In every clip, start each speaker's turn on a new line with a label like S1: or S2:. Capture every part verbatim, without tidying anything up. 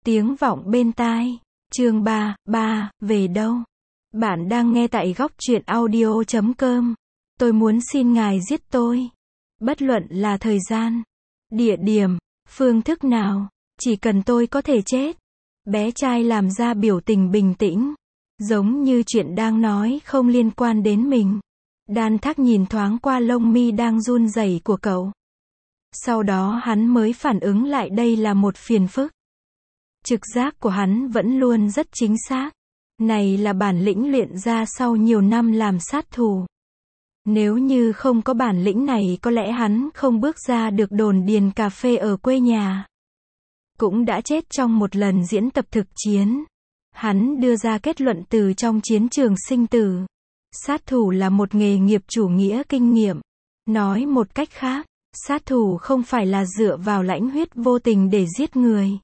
S1: tiếng vọng bên tai. Chương ba, ba, về đâu? Bạn đang nghe tại góc truyện audio chấm com. Tôi muốn xin ngài giết tôi. Bất luận là thời gian, địa điểm, phương thức nào, chỉ cần tôi có thể chết. Bé trai làm ra biểu tình bình tĩnh, giống như chuyện đang nói không liên quan đến mình. Đan Thác nhìn thoáng qua lông mi đang run rẩy của cậu. Sau đó hắn mới phản ứng lại đây là một phiền phức. Trực giác của hắn vẫn luôn rất chính xác. Này là bản lĩnh luyện ra sau nhiều năm làm sát thủ. Nếu như không có bản lĩnh này có lẽ hắn không bước ra được đồn điền cà phê ở quê nhà. Cũng đã chết trong một lần diễn tập thực chiến. Hắn đưa ra kết luận từ trong chiến trường sinh tử. Sát thủ là một nghề nghiệp chủ nghĩa kinh nghiệm. Nói một cách khác, sát thủ không phải là dựa vào lãnh huyết vô tình để giết người.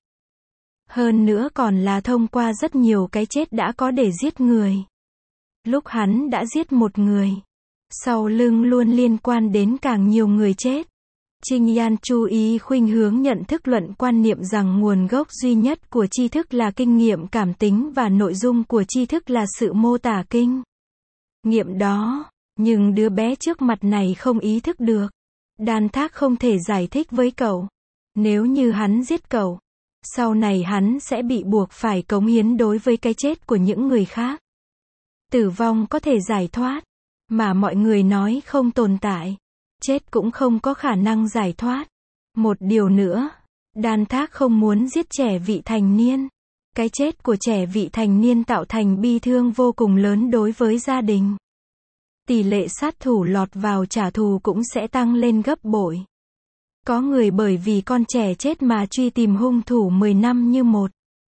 S1: Hơn nữa còn là thông qua rất nhiều cái chết đã có để giết người. Lúc hắn đã giết một người, sau lưng luôn liên quan đến càng nhiều người chết. Trinh Yan chú ý khuynh hướng nhận thức luận quan niệm rằng nguồn gốc duy nhất của tri thức là kinh nghiệm cảm tính và nội dung của tri thức là sự mô tả kinh nghiệm đó. Nhưng đứa bé trước mặt này không ý thức được. Đan Thác không thể giải thích với cậu. Nếu như hắn giết cậu, sau này hắn sẽ bị buộc phải cống hiến đối với cái chết của những người khác. Tử vong có thể giải thoát, mà mọi người nói không tồn tại. Chết cũng không có khả năng giải thoát. Một điều nữa, Đan Thác không muốn giết trẻ vị thành niên. Cái chết của trẻ vị thành niên tạo thành bi thương vô cùng lớn đối với gia đình. Tỷ lệ sát thủ lọt vào trả thù cũng sẽ tăng lên gấp bội. Có người bởi vì con trẻ chết mà truy tìm hung thủ mười năm như một.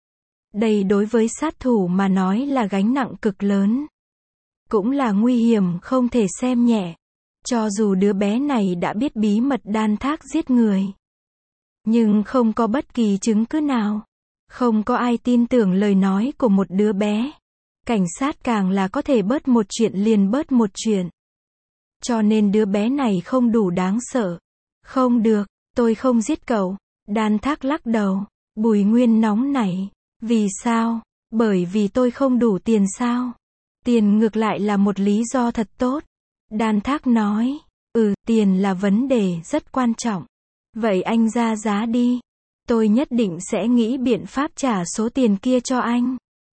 S1: Đây đối với sát thủ mà nói là gánh nặng cực lớn. Cũng là nguy hiểm không thể xem nhẹ. Cho dù đứa bé này đã biết bí mật Đan Thác giết người. Nhưng không có bất kỳ chứng cứ nào. Không có ai tin tưởng lời nói của một đứa bé. Cảnh sát càng là có thể bớt một chuyện liền bớt một chuyện. Cho nên đứa bé này không đủ đáng sợ. Không được, tôi không giết cậu. Đan Thác lắc đầu. Bùi Nguyên nóng nảy. Vì sao? Bởi vì tôi không đủ tiền sao? Tiền ngược lại là một lý do thật tốt. Đan Thác nói. Ừ, tiền là vấn đề rất quan trọng. Vậy anh ra giá đi. Tôi nhất định sẽ nghĩ biện pháp trả số tiền kia cho anh.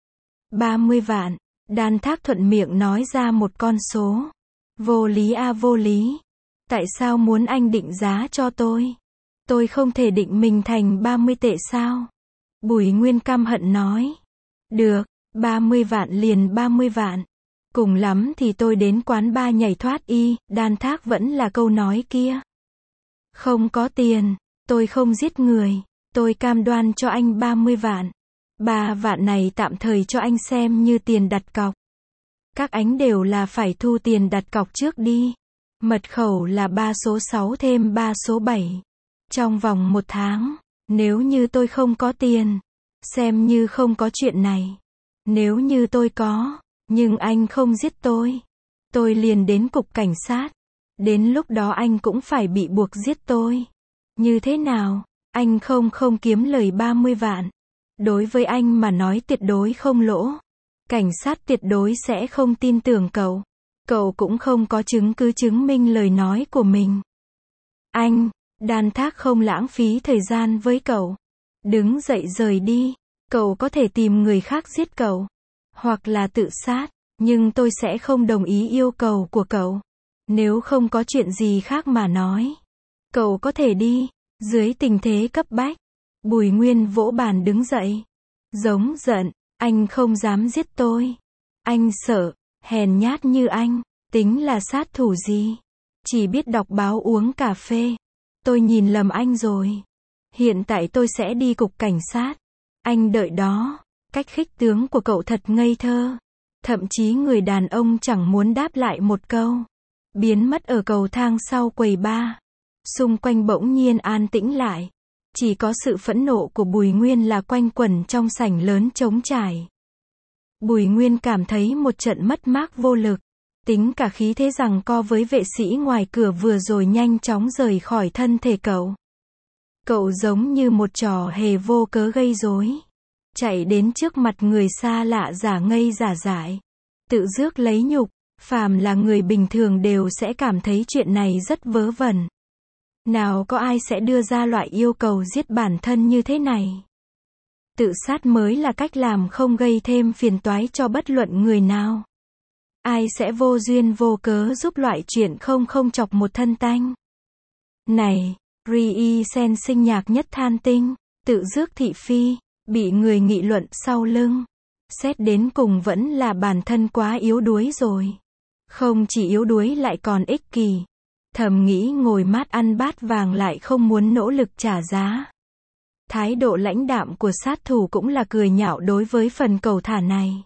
S1: ba mươi vạn. Đan Thác thuận miệng nói ra một con số. Vô lý a vô lý. Tại sao muốn anh định giá cho tôi? Tôi không thể định mình thành ba mươi tệ sao? Bùi Nguyên căm hận nói. Được, ba mươi vạn liền ba mươi vạn. Cùng lắm thì tôi đến quán bar nhảy thoát y. Đan Thác vẫn là câu nói kia. Không có tiền, tôi không giết người. Tôi cam đoan cho anh ba mươi vạn. Ba vạn này tạm thời cho anh xem như tiền đặt cọc. Các anh đều là phải thu tiền đặt cọc trước đi. Mật khẩu là ba số sáu thêm ba số bảy. Trong vòng một tháng, nếu như tôi không có tiền, xem như không có chuyện này. Nếu như tôi có, nhưng anh không giết tôi, tôi liền đến cục cảnh sát. Đến lúc đó anh cũng phải bị buộc giết tôi. Như thế nào? Anh không không kiếm lời ba mươi vạn. Đối với anh mà nói tuyệt đối không lỗ. Cảnh sát tuyệt đối sẽ không tin tưởng cậu. Cậu cũng không có chứng cứ chứng minh lời nói của mình. Anh, Đan Thác không lãng phí thời gian với cậu. Đứng dậy rời đi. Cậu có thể tìm người khác giết cậu. Hoặc là tự sát. Nhưng tôi sẽ không đồng ý yêu cầu của cậu. Nếu không có chuyện gì khác mà nói. Cậu có thể đi. Dưới tình thế cấp bách. Bùi Nguyên vỗ bàn đứng dậy. Giống giận. Anh không dám giết tôi. Anh sợ. Hèn nhát như anh. Tính là sát thủ gì? Chỉ biết đọc báo uống cà phê. Tôi nhìn lầm anh rồi. Hiện tại tôi sẽ đi cục cảnh sát. Anh đợi đó. Cách khích tướng của cậu thật ngây thơ. Thậm chí người đàn ông chẳng muốn đáp lại một câu. Biến mất ở cầu thang sau quầy bar. Xung quanh bỗng nhiên an tĩnh lại. Chỉ có sự phẫn nộ của Bùi Nguyên là quanh quẩn trong sảnh lớn trống trải. Bùi Nguyên cảm thấy một trận mất mát vô lực. Tính cả khí thế giằng co với vệ sĩ ngoài cửa vừa rồi nhanh chóng rời khỏi thân thể cậu. Cậu giống như một trò hề vô cớ gây rối. chạy đến trước mặt người xa lạ giả ngây giả dại, tự rước lấy nhục. Phàm là người bình thường đều sẽ cảm thấy chuyện này rất vớ vẩn. Nào có ai sẽ đưa ra loại yêu cầu giết bản thân như thế này. Tự sát mới là cách làm không gây thêm phiền toái cho bất luận người nào. Ai sẽ vô duyên vô cớ giúp loại chuyện không không chọc một thân tanh. Này, Ri Sen sinh nhạc nhất than tinh, tự rước thị phi, bị người nghị luận sau lưng. Xét đến cùng vẫn là bản thân quá yếu đuối rồi. Không chỉ yếu đuối lại còn ích kỷ. Thầm nghĩ ngồi mát ăn bát vàng lại không muốn nỗ lực trả giá. Thái độ lãnh đạm của sát thủ cũng là cười nhạo đối với phần cẩu thả này.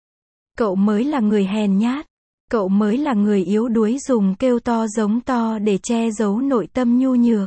S1: Cậu mới là người hèn nhát. Cậu mới là người yếu đuối dùng kêu to giống to để che giấu nội tâm nhu nhược.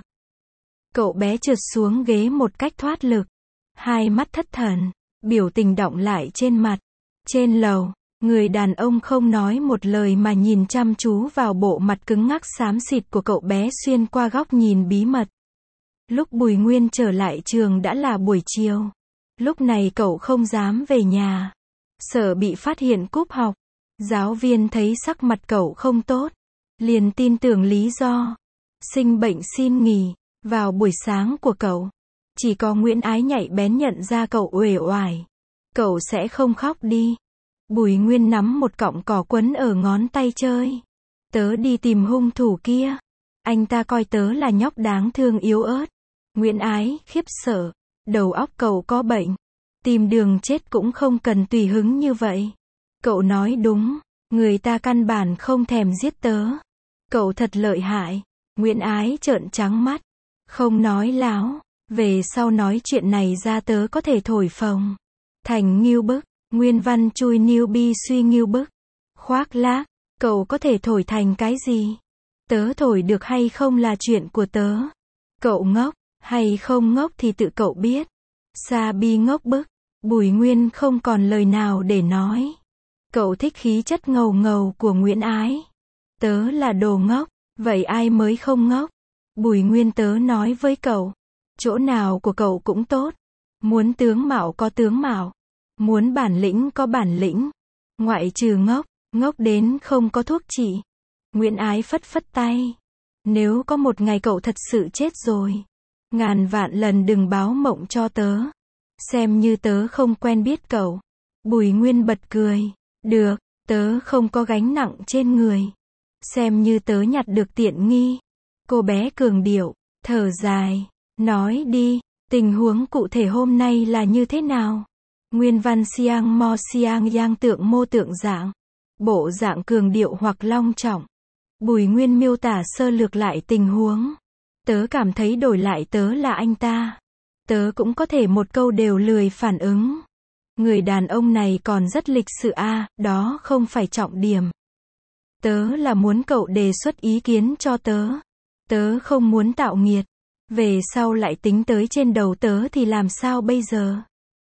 S1: Cậu bé trượt xuống ghế một cách thoát lực. Hai mắt thất thần, biểu tình đọng lại trên mặt. Trên lầu, người đàn ông không nói một lời mà nhìn chăm chú vào bộ mặt cứng ngắc xám xịt của cậu bé xuyên qua góc nhìn bí mật. Lúc Bùi Nguyên trở lại trường đã là buổi chiều. Lúc này cậu không dám về nhà. Sợ bị phát hiện cúp học. Giáo viên thấy sắc mặt cậu không tốt. Liền tin tưởng lý do. Sinh bệnh xin nghỉ. Vào buổi sáng của cậu. Chỉ có Nguyễn Ái nhạy bén nhận ra cậu uể oải. Cậu sẽ không khóc đi. Bùi Nguyên nắm một cọng cỏ quấn ở ngón tay chơi. Tớ đi tìm hung thủ kia. Anh ta coi tớ là nhóc đáng thương yếu ớt. Nguyễn Ái khiếp sợ. Đầu óc cậu có bệnh. Tìm đường chết cũng không cần tùy hứng như vậy. Cậu nói đúng. Người ta căn bản không thèm giết tớ. Cậu thật lợi hại. Nguyễn Ái trợn trắng mắt. Không nói láo. Về sau nói chuyện này ra tớ có thể thổi phồng. Thành ngưu bức. Nguyên văn chui niu bi suy ngưu bức. Khoác lác. Cậu có thể thổi thành cái gì? Tớ thổi được hay không là chuyện của tớ. Cậu ngốc. Hay không ngốc thì tự cậu biết. Sa bi ngốc bức. Bùi Nguyên không còn lời nào để nói. Cậu thích khí chất ngầu ngầu của Nguyễn Ái. Tớ là đồ ngốc. Vậy ai mới không ngốc? Bùi Nguyên tớ nói với cậu. Chỗ nào của cậu cũng tốt. Muốn tướng mạo có tướng mạo. Muốn bản lĩnh có bản lĩnh. Ngoại trừ ngốc. Ngốc đến không có thuốc trị. Nguyễn Ái phất phất tay. Nếu có một ngày cậu thật sự chết rồi. Ngàn vạn lần đừng báo mộng cho tớ. Xem như tớ không quen biết cậu. Bùi Nguyên bật cười. Được, tớ không có gánh nặng trên người. Xem như tớ nhặt được tiện nghi. Cô bé cường điệu, thở dài. Nói đi, tình huống cụ thể hôm nay là như thế nào? Nguyên văn siang mo siang yang tượng mô tượng dạng. Bộ dạng cường điệu hoặc long trọng. Bùi Nguyên miêu tả sơ lược lại tình huống. Tớ cảm thấy đổi lại tớ là anh ta. Tớ cũng có thể một câu đều lười phản ứng. Người đàn ông này còn rất lịch sự a, à, đó không phải trọng điểm. Tớ là muốn cậu đề xuất ý kiến cho tớ. Tớ không muốn tạo nghiệt. Về sau lại tính tới trên đầu tớ thì làm sao bây giờ?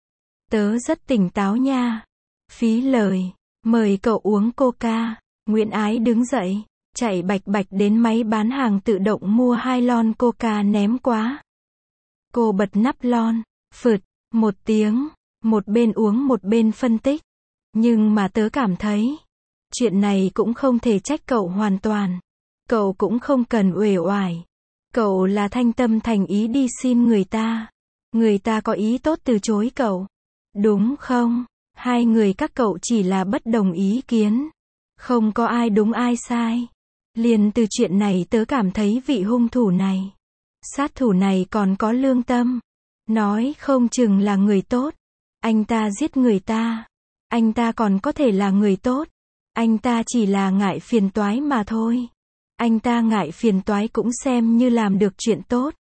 S1: Tớ rất tỉnh táo nha. Phí lời. Mời cậu uống coca. Nguyễn Ái đứng dậy. Chạy bạch bạch đến máy bán hàng tự động mua hai lon coca ném quá. Cô bật nắp lon. Phượt. Một tiếng. Một bên uống một bên phân tích. Nhưng mà tớ cảm thấy. Chuyện này cũng không thể trách cậu hoàn toàn. Cậu cũng không cần uể oải. Cậu là thanh tâm thành ý đi xin người ta. Người ta có ý tốt từ chối cậu. Đúng không? Hai người các cậu chỉ là bất đồng ý kiến. Không có ai đúng ai sai. Liền từ chuyện này tớ cảm thấy vị hung thủ này. Sát thủ này còn có lương tâm. Nói không chừng là người tốt. Anh ta giết người ta. Anh ta còn có thể là người tốt. Anh ta chỉ là ngại phiền toái mà thôi. Anh ta ngại phiền toái cũng xem như làm được chuyện tốt.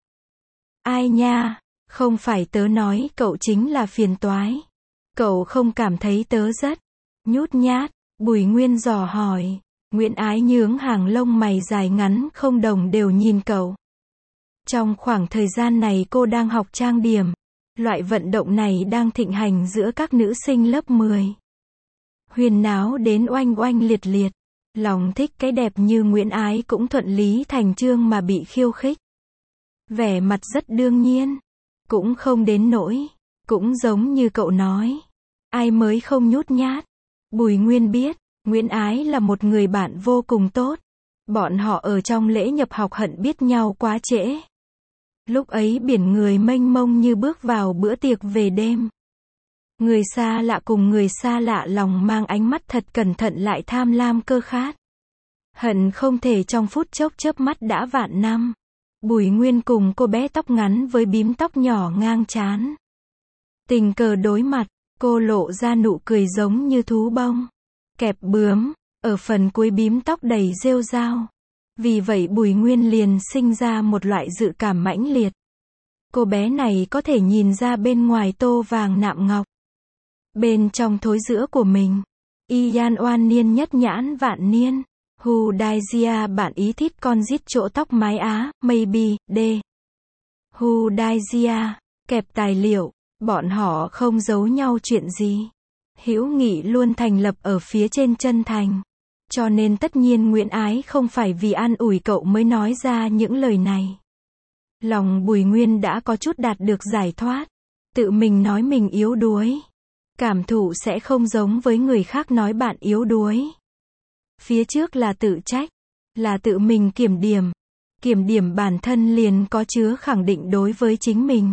S1: Ai nha, không phải tớ nói cậu chính là phiền toái. Cậu không cảm thấy tớ rất nhút nhát? Bùi Nguyên dò hỏi. Nguyễn Ái nhướng hàng lông mày dài ngắn không đồng đều nhìn cậu. Trong khoảng thời gian này cô đang học trang điểm. Loại vận động này đang thịnh hành giữa các nữ sinh lớp mười. Huyền náo đến oanh oanh liệt liệt. Lòng thích cái đẹp như Nguyễn Ái cũng thuận lý thành chương mà bị khiêu khích. Vẻ mặt rất đương nhiên. Cũng không đến nỗi. Cũng giống như cậu nói. Ai mới không nhút nhát. Bùi Nguyên biết, Nguyễn Ái là một người bạn vô cùng tốt. Bọn họ ở trong lễ nhập học hận biết nhau quá trễ. Lúc ấy biển người mênh mông như bước vào bữa tiệc về đêm. Người xa lạ cùng người xa lạ lòng mang ánh mắt thật cẩn thận lại tham lam cơ khát. Hận không thể trong phút chốc chớp mắt đã vạn năm. Bùi Nguyên cùng cô bé tóc ngắn với bím tóc nhỏ ngang trán. Tình cờ đối mặt, cô lộ ra nụ cười giống như thú bông. Kẹp bướm, ở phần cuối bím tóc đầy rêu rao. Vì vậy Bùi Nguyên liền sinh ra một loại dự cảm mãnh liệt. Cô bé này có thể nhìn ra bên ngoài tô vàng nạm ngọc. Bên trong thối giữa của mình. Ian oan niên nhất nhãn vạn niên. Hu Daijia bạn ý thích con rít chỗ tóc mái Á, maybe, D. Hu Daijia, kẹp tài liệu, bọn họ không giấu nhau chuyện gì. Hữu nghị luôn thành lập ở phía trên chân thành. Cho nên tất nhiên Nguyễn Ái không phải vì an ủi cậu mới nói ra những lời này. Lòng Bùi Nguyên đã có chút đạt được giải thoát. Tự mình nói mình yếu đuối. Cảm thụ sẽ không giống với người khác nói bạn yếu đuối. Phía trước là tự trách, là tự mình kiểm điểm. Kiểm điểm bản thân liền có chứa khẳng định đối với chính mình.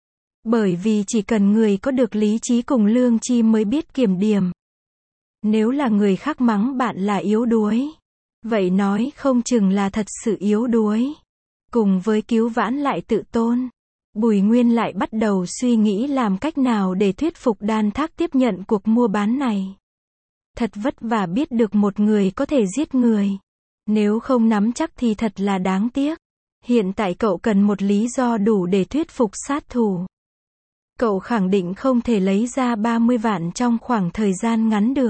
S1: Bởi vì chỉ cần người có được lý trí cùng lương tri mới biết kiểm điểm. Nếu là người khác mắng bạn là yếu đuối, vậy nói không chừng là thật sự yếu đuối. Cùng với cứu vãn lại tự tôn, Bùi Nguyên lại bắt đầu suy nghĩ làm cách nào để thuyết phục Đan Thác tiếp nhận cuộc mua bán này. Thật vất vả biết được một người có thể giết người. Nếu không nắm chắc thì thật là đáng tiếc. Hiện tại cậu cần một lý do đủ để thuyết phục sát thủ. Cậu khẳng định không thể lấy ra ba mươi vạn trong khoảng thời gian ngắn được.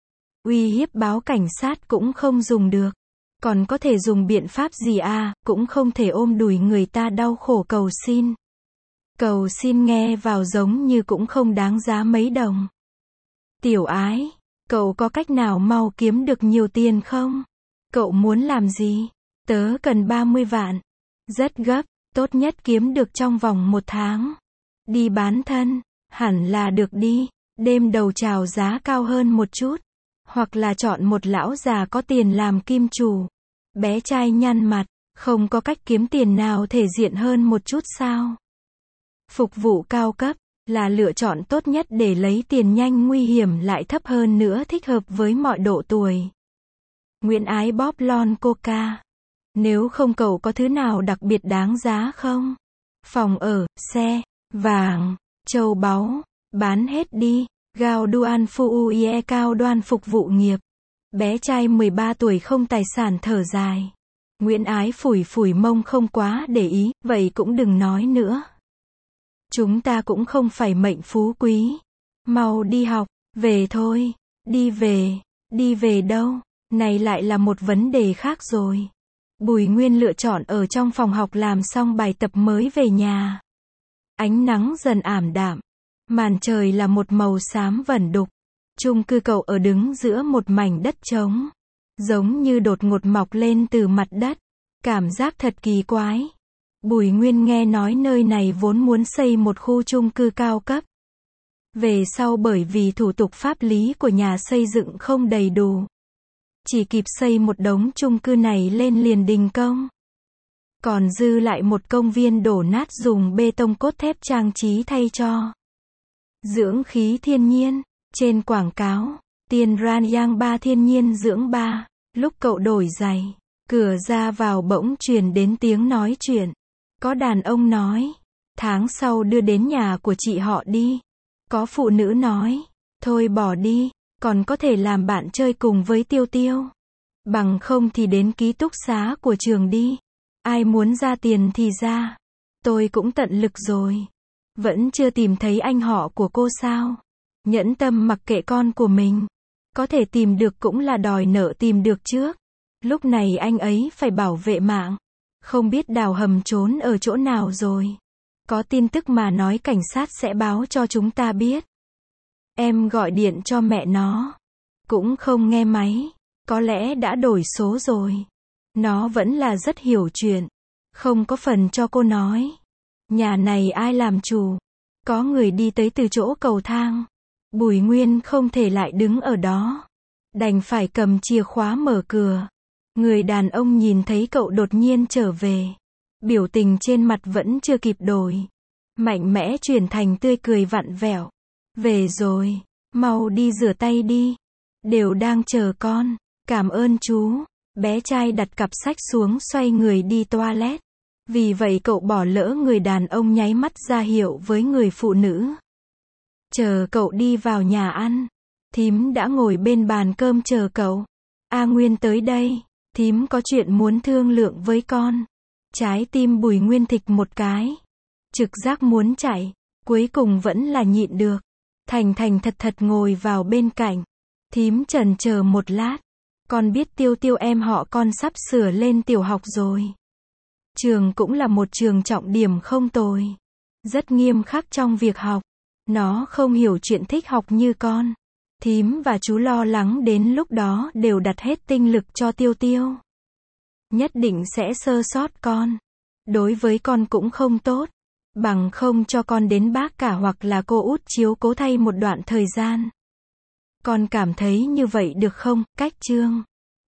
S1: Uy hiếp báo cảnh sát cũng không dùng được. Còn có thể dùng biện pháp gì à, cũng không thể ôm đùi người ta đau khổ cầu xin. Cầu xin nghe vào giống như cũng không đáng giá mấy đồng. Tiểu Ái, cậu có cách nào mau kiếm được nhiều tiền không? Cậu muốn làm gì? Tớ cần ba mươi vạn. Rất gấp, tốt nhất kiếm được trong vòng một tháng. Đi bán thân, hẳn là được đi. Đêm đầu chào giá cao hơn một chút. Hoặc là chọn một lão già có tiền làm kim chủ. Bé trai nhăn mặt, không có cách kiếm tiền nào thể diện hơn một chút sao? Phục vụ cao cấp là lựa chọn tốt nhất để lấy tiền nhanh, nguy hiểm lại thấp hơn nữa, thích hợp với mọi độ tuổi. Nguyễn Ái bóp lon coca. Nếu không cậu có thứ nào đặc biệt đáng giá không? Phòng ở, xe, vàng, châu báu, bán hết đi. Gao Duan Phu Uie Cao Đoan phục vụ nghiệp. Bé trai mười ba tuổi không tài sản thở dài. Nguyễn Ái phủi phủi mông không quá để ý, vậy cũng đừng nói nữa. Chúng ta cũng không phải mệnh phú quý. Mau đi học, về thôi. Đi về, đi về đâu? Này lại là một vấn đề khác rồi. Bùi Nguyên lựa chọn ở trong phòng học làm xong bài tập mới về nhà. Ánh nắng dần ảm đạm. Màn trời là một màu xám vẩn đục. Chung cư cậu ở đứng giữa một mảnh đất trống. Giống như đột ngột mọc lên từ mặt đất. Cảm giác thật kỳ quái. Bùi Nguyên nghe nói nơi này vốn muốn xây một khu chung cư cao cấp. Về sau bởi vì thủ tục pháp lý của nhà xây dựng không đầy đủ. Chỉ kịp xây một đống chung cư này lên liền đình công. Còn dư lại một công viên đổ nát dùng bê tông cốt thép trang trí thay cho. Dưỡng khí thiên nhiên. Trên quảng cáo, Tiên Ran Yang Ba thiên nhiên dưỡng ba. Lúc cậu đổi giày, cửa ra vào bỗng truyền đến tiếng nói chuyện. Có đàn ông nói, tháng sau đưa đến nhà của chị họ đi. Có phụ nữ nói, thôi bỏ đi, còn có thể làm bạn chơi cùng với Tiêu Tiêu. Bằng không thì đến ký túc xá của trường đi. Ai muốn ra tiền thì ra. Tôi cũng tận lực rồi. Vẫn chưa tìm thấy anh họ của cô sao? Nhẫn tâm mặc kệ con của mình. Có thể tìm được cũng là đòi nợ tìm được trước. Lúc này anh ấy phải bảo vệ mạng. Không biết đào hầm trốn ở chỗ nào rồi. Có tin tức mà nói cảnh sát sẽ báo cho chúng ta biết. Em gọi điện cho mẹ nó. Cũng không nghe máy. Có lẽ đã đổi số rồi. Nó vẫn là rất hiểu chuyện. Không có phần cho cô nói. Nhà này ai làm chủ? Có người đi tới từ chỗ cầu thang. Bùi Nguyên không thể lại đứng ở đó. Đành phải cầm chìa khóa mở cửa. Người đàn ông nhìn thấy cậu đột nhiên trở về. Biểu tình trên mặt vẫn chưa kịp đổi. Mạnh mẽ chuyển thành tươi cười vặn vẹo. Về rồi, mau đi rửa tay đi. Đều đang chờ con. Cảm ơn chú. Bé trai đặt cặp sách xuống xoay người đi toilet. Vì vậy cậu bỏ lỡ người đàn ông nháy mắt ra hiệu với người phụ nữ. Chờ cậu đi vào nhà ăn. Thím đã ngồi bên bàn cơm chờ cậu. A Nguyên tới đây. Thím có chuyện muốn thương lượng với con. Trái tim Bùi Nguyên thịch một cái. Trực giác muốn chạy. Cuối cùng vẫn là nhịn được. Thành thành thật thật ngồi vào bên cạnh. Thím chần chờ một lát. Con biết Tiêu Tiêu em họ con sắp sửa lên tiểu học rồi. Trường cũng là một trường trọng điểm không tồi. Rất nghiêm khắc trong việc học. Nó không hiểu chuyện thích học như con. Thím và chú lo lắng đến lúc đó đều đặt hết tinh lực cho Tiêu Tiêu. Nhất định sẽ sơ sót con. Đối với con cũng không tốt. Bằng không cho con đến bác cả hoặc là cô út chiếu cố thay một đoạn thời gian. Con cảm thấy như vậy được không, Cách Trương?